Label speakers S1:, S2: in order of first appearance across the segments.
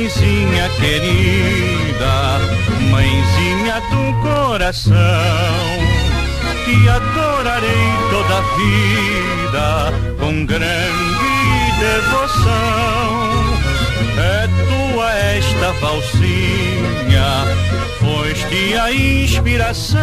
S1: mãezinha querida, mãezinha do coração, te adorarei toda a vida com grande devoção. É tua esta valsinha, foste a inspiração.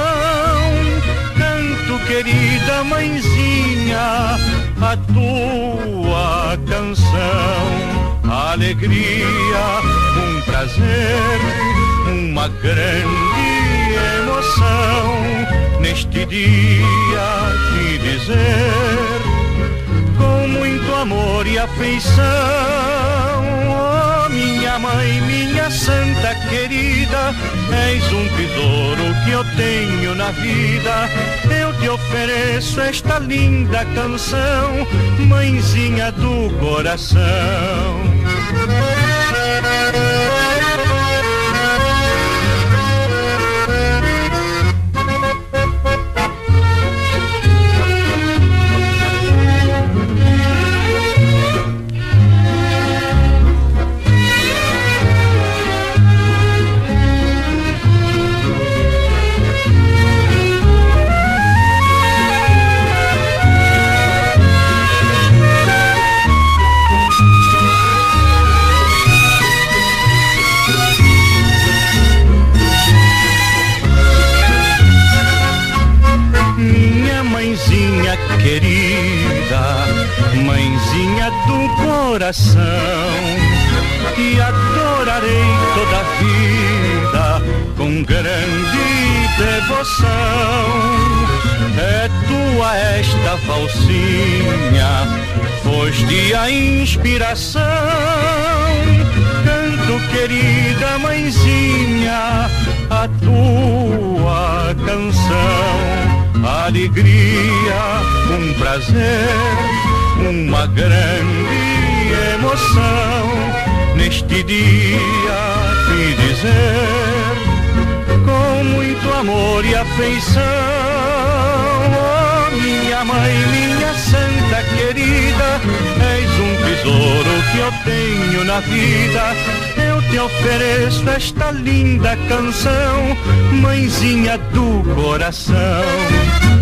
S1: Canto, querida mãezinha, a tua canção. Alegria, um prazer, uma grande emoção. Neste dia te dizer, com muito amor e afeição, oh, minha mãe, minha santa querida, és um tesouro que eu tenho na vida. Eu te ofereço esta linda canção, mãezinha do coração. Mãezinha querida, mãezinha do coração, te adorarei toda a vida com grande devoção. É tua esta valsinha, foste a inspiração. Canto, querida mãezinha, a tua canção. Alegria, um prazer, uma grande emoção. Neste dia te dizer, com muito amor e afeição, oh, minha mãe, minha santa querida, és um tesouro que eu tenho na vida. Eu te ofereço esta linda canção, mãezinha do coração.